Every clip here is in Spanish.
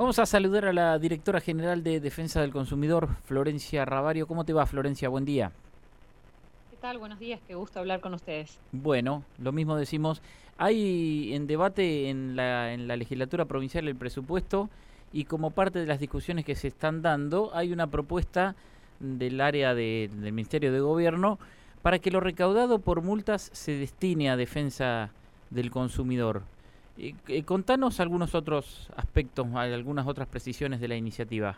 Vamos a saludar a la directora general de Defensa del Consumidor, Florencia Ravario. ¿Cómo te va, Florencia? Buen día. ¿Qué tal? Buenos días, qué gusto hablar con ustedes. Bueno, lo mismo decimos. Hay en debate en la legislatura provincial el presupuesto y como parte de las discusiones que se están dando, hay una propuesta del área del Ministerio de Gobierno para que lo recaudado por multas se destine a defensa del consumidor. Contanos algunos otros aspectos, algunas otras precisiones de la iniciativa.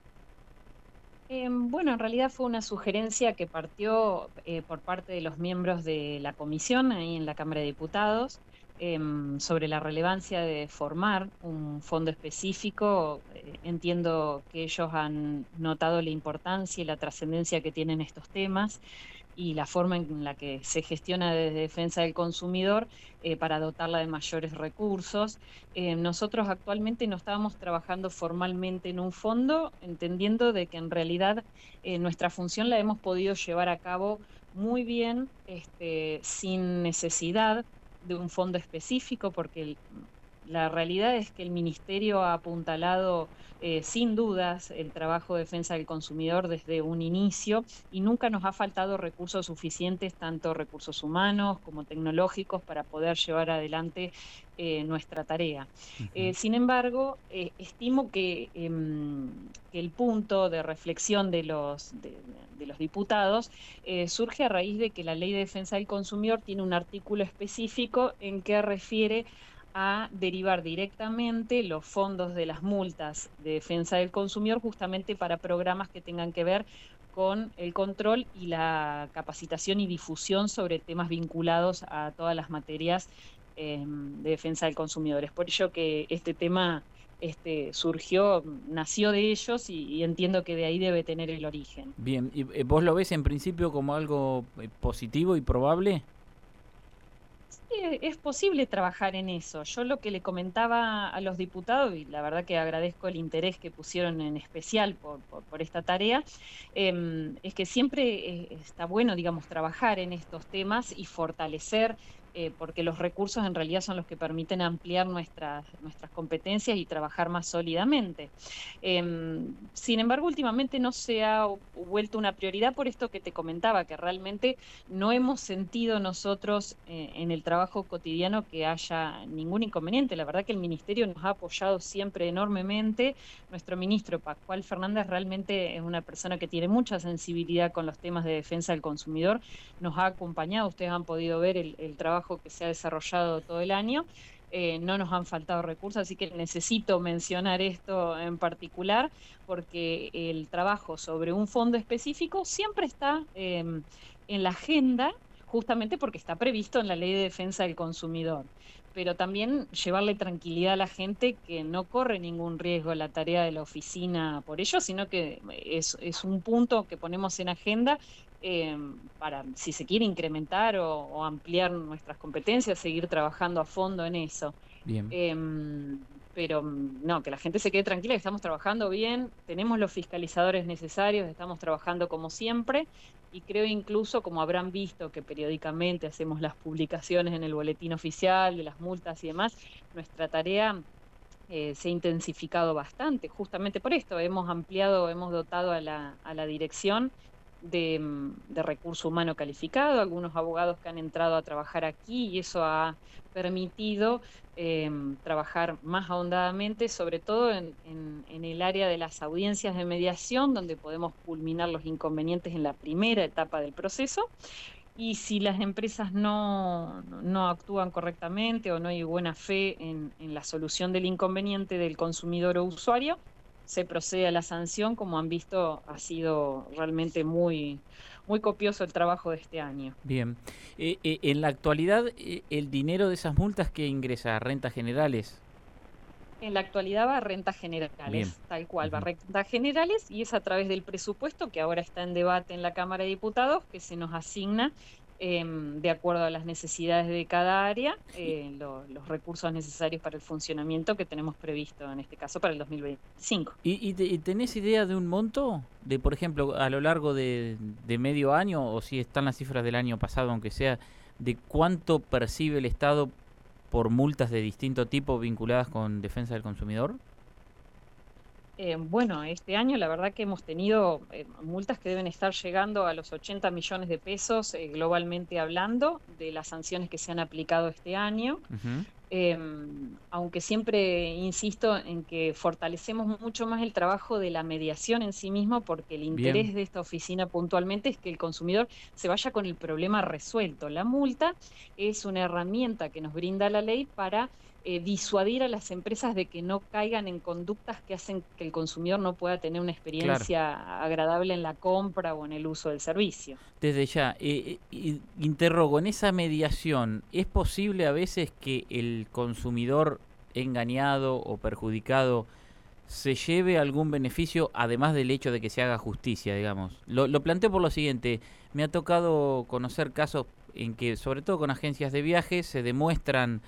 Bueno, en realidad fue una sugerencia que partió por parte de los miembros de la comisión ahí en la Cámara de Diputados sobre la relevancia de formar un fondo específico. Entiendo que ellos han notado la importancia y la trascendencia que tienen estos temas y la forma en la que se gestiona desde defensa del consumidor para dotarla de mayores recursos. Nosotros actualmente no estábamos trabajando formalmente en un fondo, entendiendo de que en realidad nuestra función la hemos podido llevar a cabo muy bien, sin necesidad de un fondo específico, porque la realidad es que el Ministerio ha apuntalado sin dudas el trabajo de defensa del consumidor desde un inicio y nunca nos ha faltado recursos suficientes, tanto recursos humanos como tecnológicos, para poder llevar adelante nuestra tarea. Ujú. Sin embargo, estimo que el punto de reflexión de los diputados surge a raíz de que la Ley de Defensa del Consumidor tiene un artículo específico en que refiere a derivar directamente los fondos de las multas de defensa del consumidor justamente para programas que tengan que ver con el control y la capacitación y difusión sobre temas vinculados a todas las materias de defensa del consumidor. Es por ello que este tema surgió, nació de ellos y entiendo que de ahí debe tener el origen. Bien, ¿y vos lo ves en principio como algo positivo y probable? Es posible trabajar en eso. Yo lo que le comentaba a los diputados, y la verdad que agradezco el interés que pusieron en especial por esta tarea, es que siempre está bueno, digamos, trabajar en estos temas y fortalecer, porque los recursos en realidad son los que permiten ampliar nuestras competencias y trabajar más sólidamente. Sin embargo, últimamente no se ha vuelto una prioridad por esto que te comentaba, que realmente no hemos sentido nosotros en el trabajo cotidiano que haya ningún inconveniente. La verdad que el ministerio nos ha apoyado siempre enormemente. Nuestro ministro Pascual Fernández realmente es una persona que tiene mucha sensibilidad con los temas de defensa del consumidor. Nos ha acompañado, ustedes han podido ver el trabajo que se ha desarrollado todo el año. No nos han faltado recursos, así que necesito mencionar esto en particular, porque el trabajo sobre un fondo específico siempre está en la agenda, justamente porque está previsto en la Ley de Defensa del Consumidor. Pero también llevarle tranquilidad a la gente que no corre ningún riesgo la tarea de la oficina por ello, sino que es un punto que ponemos en agenda eh, para, si se quiere incrementar o ampliar nuestras competencias, seguir trabajando a fondo en eso. Bien. Pero no, que la gente se quede tranquila, que estamos trabajando bien, tenemos los fiscalizadores necesarios, estamos trabajando como siempre y creo incluso, como habrán visto, que periódicamente hacemos las publicaciones en el boletín oficial de las multas y demás, nuestra tarea se ha intensificado bastante, justamente por esto, hemos ampliado, hemos dotado a la dirección de recurso humano calificado, algunos abogados que han entrado a trabajar aquí y eso ha permitido trabajar más ahondadamente, sobre todo en el área de las audiencias de mediación, donde podemos culminar los inconvenientes en la primera etapa del proceso. Y si las empresas no actúan correctamente o no hay buena fe en la solución del inconveniente del consumidor o usuario, se procede a la sanción. Como han visto, ha sido realmente muy copioso el trabajo de este año. Bien. En la actualidad, el dinero de esas multas que ingresa a rentas generales. En la actualidad va a rentas Bien. generales, tal cual, va a Ujú. rentas generales y es a través del presupuesto que ahora está en debate en la Cámara de Diputados que se nos asigna de acuerdo a las necesidades de cada área Y, los recursos necesarios para el funcionamiento que tenemos previsto en este caso para el 2025. y tenés idea de un monto? De, por ejemplo, a lo largo de medio año, o si están las cifras del año pasado, aunque sea, de cuánto percibe el Estado por multas de distinto tipo vinculadas con defensa del consumidor? Bueno, este año la verdad que hemos tenido multas que deben estar llegando a los 80 millones de pesos globalmente hablando de las sanciones que se han aplicado este año. Ujú. Aunque siempre insisto en que fortalecemos mucho más el trabajo de la mediación en sí mismo, porque el Bien, interés de esta oficina puntualmente es que el consumidor se vaya con el problema resuelto. La multa es una herramienta que nos brinda la ley para disuadir a las empresas de que no caigan en conductas que hacen que el consumidor no pueda tener una claro. experiencia agradable en la compra o en el uso del servicio. Desde ya, interrogo, en esa mediación, ¿es posible a veces que el consumidor engañado o perjudicado se lleve algún beneficio, además del hecho de que se haga justicia, digamos? Lo planteo por lo siguiente, me ha tocado conocer casos en que, sobre todo con agencias de viajes, se demuestran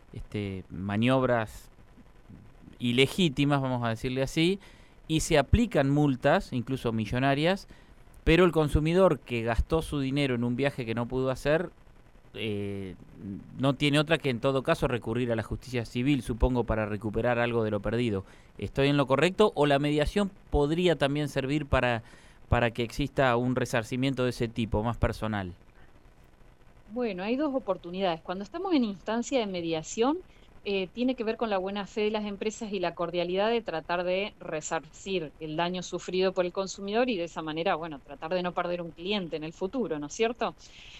maniobras ilegítimas, vamos a decirle así, y se aplican multas, incluso millonarias, pero el consumidor que gastó su dinero en un viaje que no pudo hacer, eh, no tiene otra que en todo caso recurrir a la justicia civil, supongo, para recuperar algo de lo perdido. ¿Estoy en lo correcto? ¿O la mediación podría también servir para que exista un resarcimiento de ese tipo, más personal? Bueno, hay dos oportunidades. Cuando estamos en instancia de mediación, tiene que ver con la buena fe de las empresas y la cordialidad de tratar de resarcir el daño sufrido por el consumidor y de esa manera, bueno, tratar de no perder un cliente en el futuro, ¿no es cierto?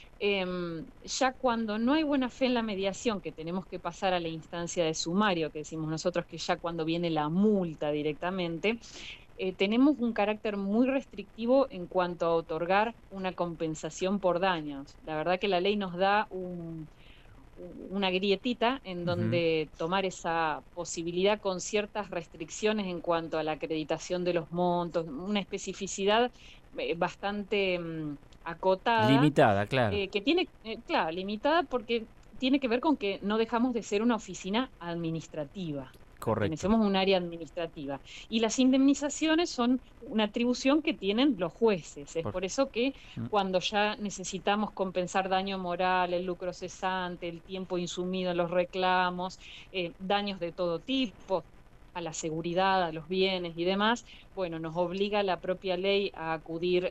Ya cuando no hay buena fe en la mediación, que tenemos que pasar a la instancia de sumario, que decimos nosotros que ya cuando viene la multa directamente, tenemos un carácter muy restrictivo en cuanto a otorgar una compensación por daños. La verdad que la ley nos da una grietita en Ujú. donde tomar esa posibilidad con ciertas restricciones en cuanto a la acreditación de los montos, una especificidad bastante acotada, Limitada, claro. que tiene, claro, limitada porque tiene que ver con que no dejamos de ser una oficina administrativa, Correcto. pertenecemos a un área administrativa. Y las indemnizaciones son una atribución que tienen los jueces. Es Por- por eso que mm, cuando ya necesitamos compensar daño moral, el lucro cesante, el tiempo insumido en los reclamos, daños de todo tipo, a la seguridad, a los bienes y demás, bueno, nos obliga la propia ley a acudir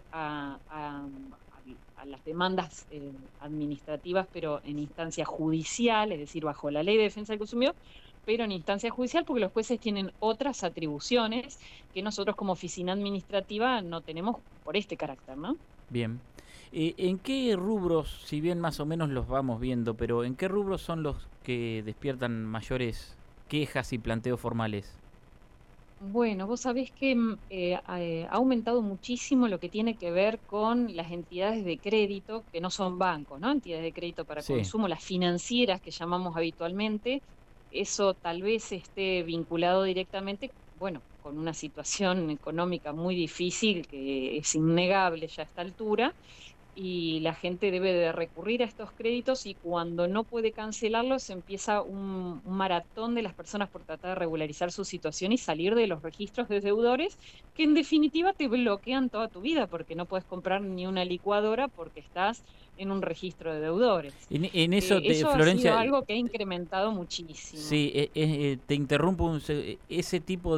a las demandas administrativas, pero en instancia judicial, es decir, bajo la ley de defensa del consumidor, pero en instancia judicial porque los jueces tienen otras atribuciones que nosotros como oficina administrativa no tenemos por este carácter, ¿no? Bien. ¿En qué rubros, si bien más o menos los vamos viendo, pero en qué rubros son los que despiertan mayores quejas y planteos formales? Bueno, vos sabés que ha aumentado muchísimo lo que tiene que ver con las entidades de crédito, que no son bancos, ¿no? Entidades de crédito para Sí. consumo, las financieras que llamamos habitualmente. Eso tal vez esté vinculado directamente, bueno, con una situación económica muy difícil, que es innegable ya a esta altura, y la gente debe de recurrir a estos créditos y cuando no puede cancelarlos empieza un maratón de las personas por tratar de regularizar su situación y salir de los registros de deudores que en definitiva te bloquean toda tu vida porque no puedes comprar ni una licuadora porque estás en un registro de deudores. En eso, Eso ha sido Florencia, algo que ha incrementado muchísimo. sí, te interrumpo ese tipo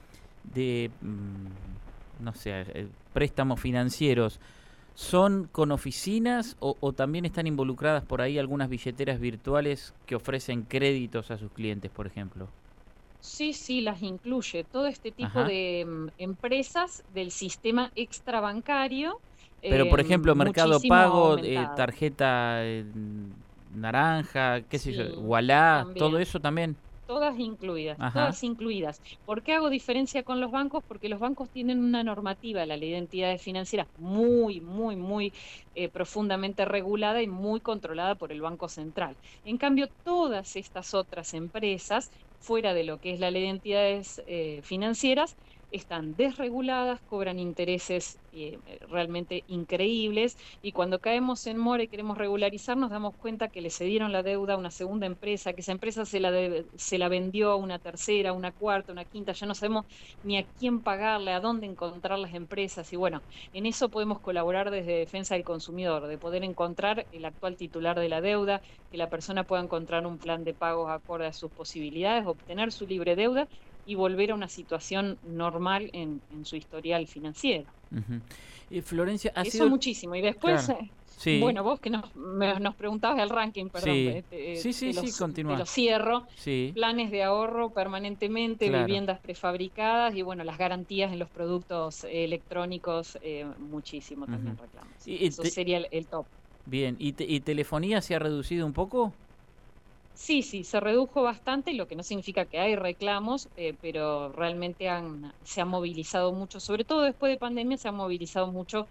de no sé, préstamos financieros. ¿Son con oficinas o también están involucradas por ahí algunas billeteras virtuales que ofrecen créditos a sus clientes, por ejemplo? Sí, sí, las incluye. Todo este tipo Ajá. de empresas del sistema extrabancario, Pero, por ejemplo, Mercado muchísimo ha Pago, aumentado. tarjeta naranja, qué sé yo, Sí, Ualá, todo también. eso también. Todas incluidas, Ajá. todas incluidas. ¿Por qué hago diferencia con los bancos? Porque los bancos tienen una normativa, la ley de entidades financieras, muy, muy, muy profundamente regulada y muy controlada por el Banco Central. En cambio, todas estas otras empresas, fuera de lo que es la ley de entidades financieras, están desreguladas, cobran intereses realmente increíbles y cuando caemos en mora y queremos regularizar nos damos cuenta que le cedieron la deuda a una segunda empresa, que esa empresa se la vendió a una tercera, a una cuarta, a una quinta, ya no sabemos ni a quién pagarle, a dónde encontrar las empresas y bueno, en eso podemos colaborar desde Defensa del Consumidor, de poder encontrar el actual titular de la deuda, que la persona pueda encontrar un plan de pagos acorde a sus posibilidades, obtener su libre deuda y volver a una situación normal en su historial financiero. Florencia, ha Eso sido... muchísimo. Y después, Claro, sí, bueno, vos que nos preguntabas el ranking, perdón, sí, sí, sí, sí, te continúa. lo cierro. Sí, Planes de ahorro permanentemente, claro. viviendas prefabricadas y bueno, las garantías en los productos electrónicos, muchísimo Ujú. también reclamos. Y, y Eso te- sería el top. bien, ¿y telefonía se ha reducido un poco? Sí, sí, se redujo bastante, lo que no significa que hay reclamos, pero realmente se han movilizado mucho, sobre todo después de pandemia, se han movilizado mucho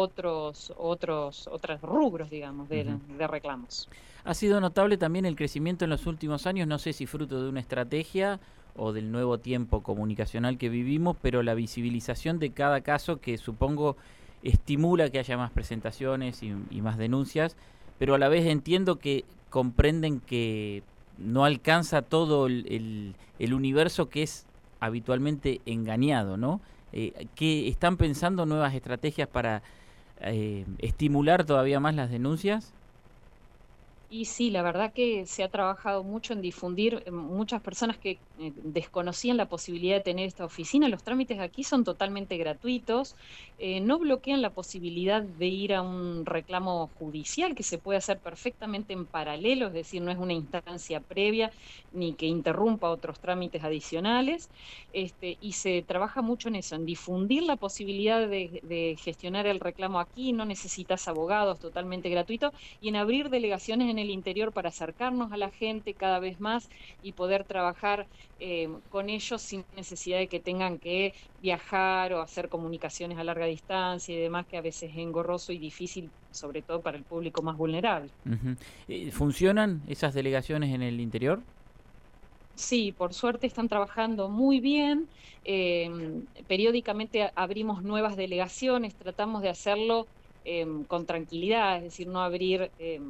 otros rubros, digamos, Ujú. de reclamos. Ha sido notable también el crecimiento en los últimos años, no sé si fruto de una estrategia o del nuevo tiempo comunicacional que vivimos, pero la visibilización de cada caso que supongo estimula que haya más presentaciones y más denuncias, pero a la vez entiendo que comprenden que no alcanza todo el universo que es habitualmente engañado, ¿no? ¿Que están pensando nuevas estrategias para estimular todavía más las denuncias? Y sí, la verdad que se ha trabajado mucho en difundir, muchas personas que desconocían la posibilidad de tener esta oficina. Los trámites aquí son totalmente gratuitos, no bloquean la posibilidad de ir a un reclamo judicial que se puede hacer perfectamente en paralelo, es decir, no es una instancia previa ni que interrumpa otros trámites adicionales. Y se trabaja mucho en eso, en difundir la posibilidad de gestionar el reclamo aquí. No necesitas abogados, totalmente gratuito, y en abrir delegaciones en el interior para acercarnos a la gente cada vez más y poder trabajar con ellos sin necesidad de que tengan que viajar o hacer comunicaciones a larga distancia y demás, que a veces es engorroso y difícil, sobre todo para el público más vulnerable. Ujú. ¿Funcionan esas delegaciones en el interior? Sí, por suerte están trabajando muy bien. Periódicamente abrimos nuevas delegaciones, tratamos de hacerlo con tranquilidad, es decir, no abrir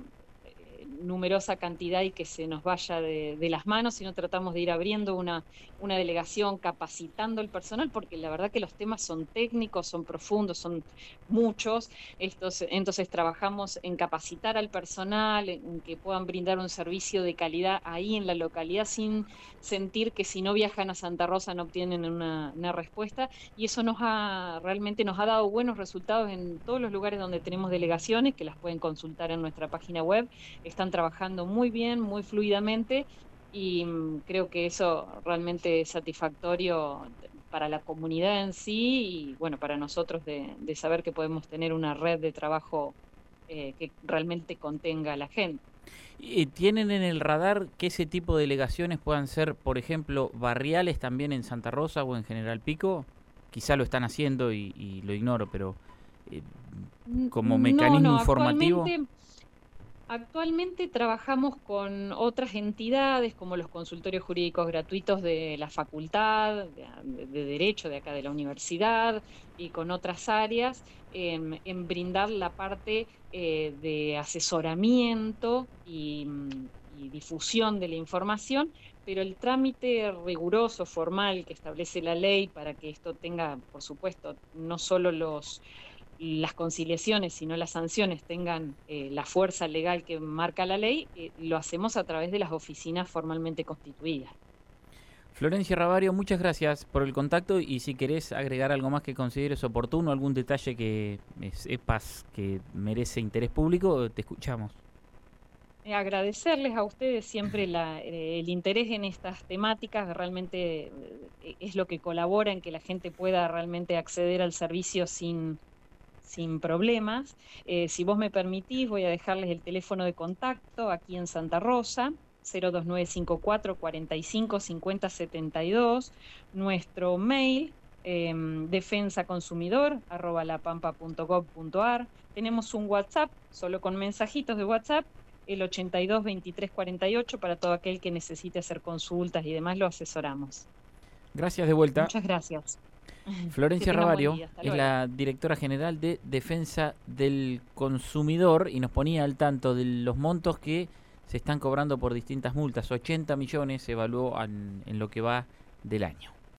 numerosa cantidad y que se nos vaya de las manos, sino tratamos de ir abriendo una delegación, capacitando el personal, porque la verdad que los temas son técnicos, son profundos, son muchos. Entonces trabajamos en capacitar al personal, en que puedan brindar un servicio de calidad ahí en la localidad sin sentir que si no viajan a Santa Rosa no obtienen una respuesta, y eso realmente nos ha dado buenos resultados en todos los lugares donde tenemos delegaciones, que las pueden consultar en nuestra página web. Están trabajando muy bien, muy fluidamente, y creo que eso realmente es satisfactorio para la comunidad en sí y bueno, para nosotros de saber que podemos tener una red de trabajo que realmente contenga a la gente. ¿Tienen en el radar que ese tipo de delegaciones puedan ser, por ejemplo, barriales también en Santa Rosa o en General Pico? Quizá lo están haciendo y lo ignoro, pero eh, como No, mecanismo no, informativo. actualmente trabajamos con otras entidades como los consultorios jurídicos gratuitos de la facultad, de Derecho de acá de la universidad, y con otras áreas en brindar la parte de asesoramiento y difusión de la información, pero el trámite riguroso, formal que establece la ley para que esto tenga, por supuesto, no solo las conciliaciones, sino las sanciones tengan la fuerza legal que marca la ley, lo hacemos a través de las oficinas formalmente constituidas. Florencia Ravario, muchas gracias por el contacto y si querés agregar algo más que consideres oportuno, algún detalle que sepas que merece interés público, te escuchamos. Agradecerles a ustedes siempre el interés en estas temáticas, realmente es lo que colabora en que la gente pueda realmente acceder al servicio sin problemas. Si vos me permitís, voy a dejarles el teléfono de contacto aquí en Santa Rosa, 02954 45 50 72, nuestro mail, defensaconsumidor@lapampa.gov.ar. Tenemos un WhatsApp, solo con mensajitos de WhatsApp, el 82 23 48, para todo aquel que necesite hacer consultas y demás, lo asesoramos. Gracias de vuelta. Muchas gracias. Que Florencia tengan buen Ravario día. Hasta es luego. la directora general de Defensa del Consumidor y nos ponía al tanto de los montos que se están cobrando por distintas multas. 80 millones se evaluó en lo que va del año.